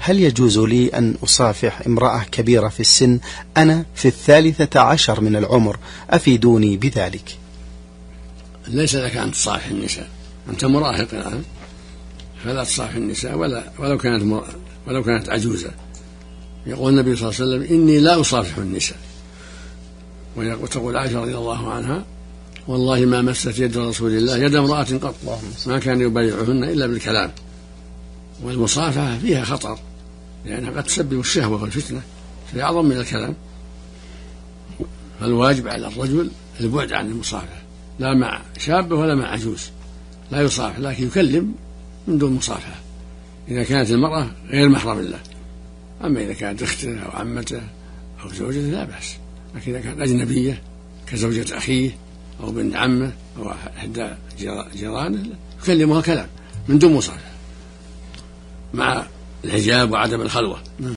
هل يجوز لي أن أصافح امرأة كبيرة في السن؟ أنا في 13 من العمر، أفيدوني بذلك. ليس لك أن تصافح النساء، أنت مراهق الآن، فلا تصافح النساء ولو كانت عجوزة. يقول النبي صلى الله عليه وسلم: إني لا أصافح النساء. وتقول عائشة رضي الله عنها: والله ما مست يد رسول الله يد امرأة قط، ما كان يبايعهن إلا بالكلام. والمصافحة فيها خطر، لأنها قد تسبب الشهوة والفتنة، فهي أعظم من الكلام. فالواجب على الرجل البعد عن المصافحة، لا مع شابة ولا مع عجوز، لا يصافح، لكن يكلم من دون مصافحة إذا كانت المرأة غير محرم له. أما إذا كانت أخته أو عمته أو زوجته لا بأس، لكن إذا كانت أجنبية كزوجة أخيه أو بنت عمه أو إحدى جيرانه يكلمها كلام من دون مصافحة، مع الحجاب وعدم الخلوة.